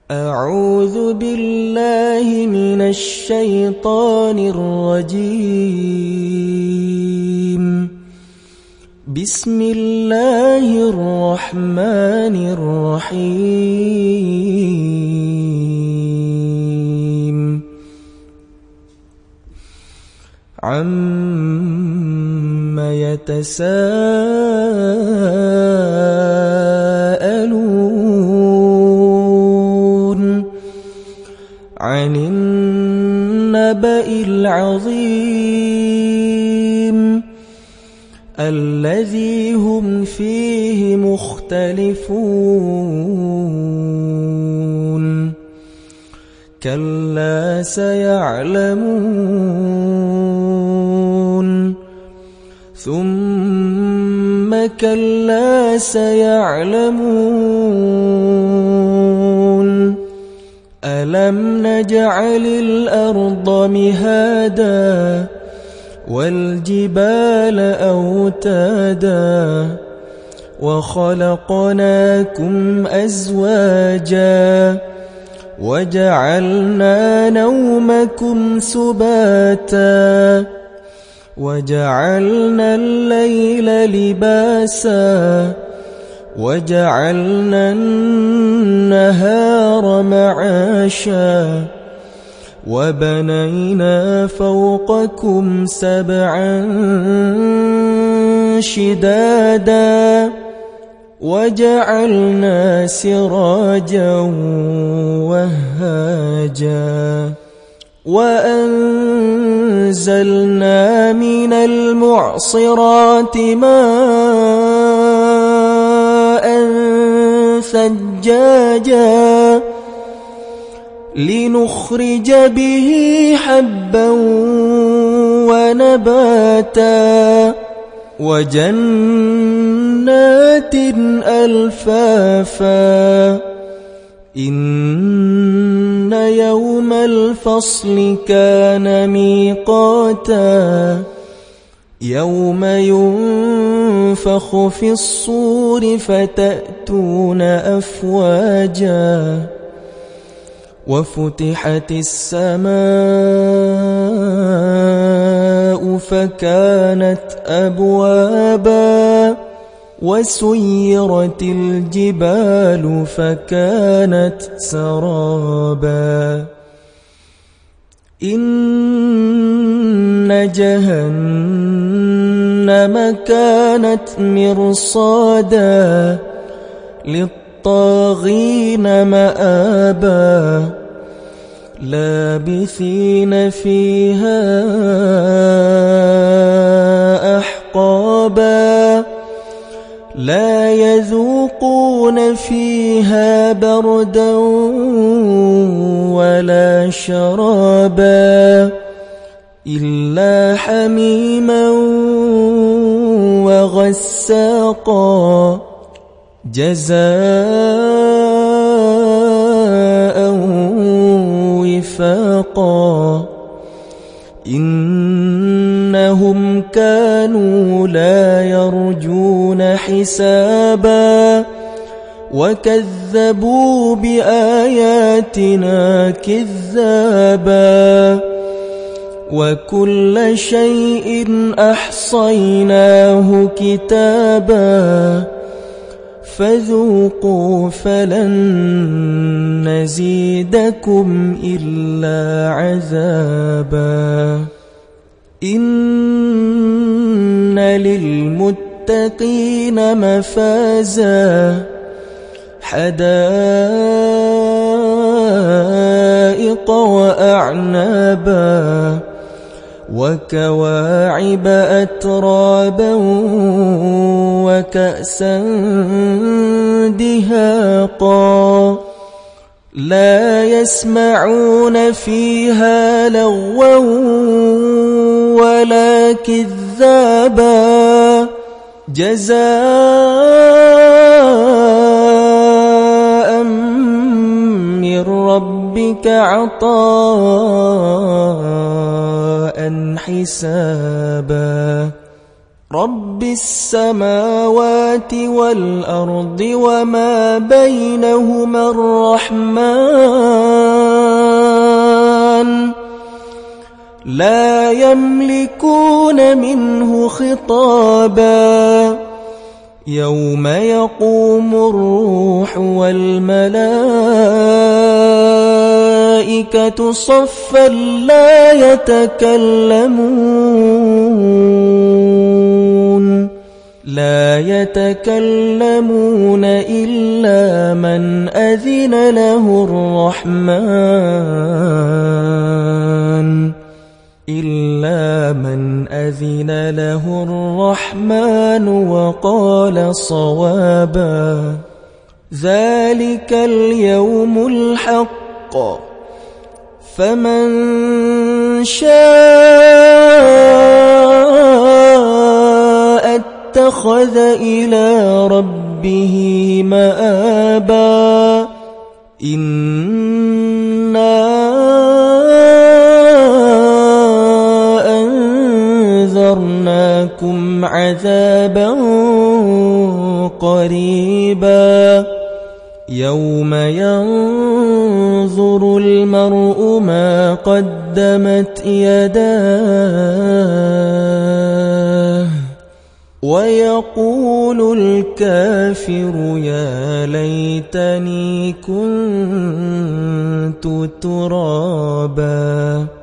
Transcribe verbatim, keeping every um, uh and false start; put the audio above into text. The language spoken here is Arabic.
أعوذ بالله من الشيطان الرجيم. بسم الله الرحمن الرحيم. عَمَّ يتساءلون عن النبأ العظيم الذي هم فيه مختلفون. كلا سيعلمون ثم كلا سيعلمون ألم نجعل الأرض مهادا والجبال أوتادا وخلقناكم أزواجا وجعلنا نومكم سباتا وجعلنا الليل لباسا وجعلنا النهار معاشا وبنينا فوقكم سبعا شدادا وجعلنا سراجا وهاجا وأنزلنا من المعصرات ماء ثجاجا لنخرج به حبا ونباتا وجنات ألفافا إن يوم الفصل كان ميقاتا يوم ينفخ في الصور فتأتون أفواجا وفتحت السماء فكانت أبوابا وسيرت الجبال فكانت سرابا إن جهنم كانت مرصادا للطاغين مآبا لابثين فيها أحقابا لا يذوقون فيها بردا ولا شرابا إلا حميما وغساقا جزاء وفاقا إنهم كانوا لا يرجون حسابا وكذبوا بآياتنا كذابا وكل شيء أحصيناه كتابا فذوقوا فلن نزيدكم إلا عذابا إن للمتقين مفازا حدائق وأعنابا وكواعب أترابا وكأسا دهاقا لا يسمعون فيها لغوا ولا كذابا جزاء من ربك عطاء حسابا رب السماوات والأرض وما بينهما الرحمن لا يملكون منه خطابا يوم يقوم الروح والملائكة صفا لا يتكلمون لا يتكلمون إلا من أذن له الرحمن إلا من أذن له الرحمن وقال صوابا ذلك اليوم الحق فمن شاء اتخذ إلى ربه مآبا إنا أنذرناكم عذابا قريبا يوم ينظر المرء ما قدمت يداه ويقول الكافر يا ليتني كنت ترابا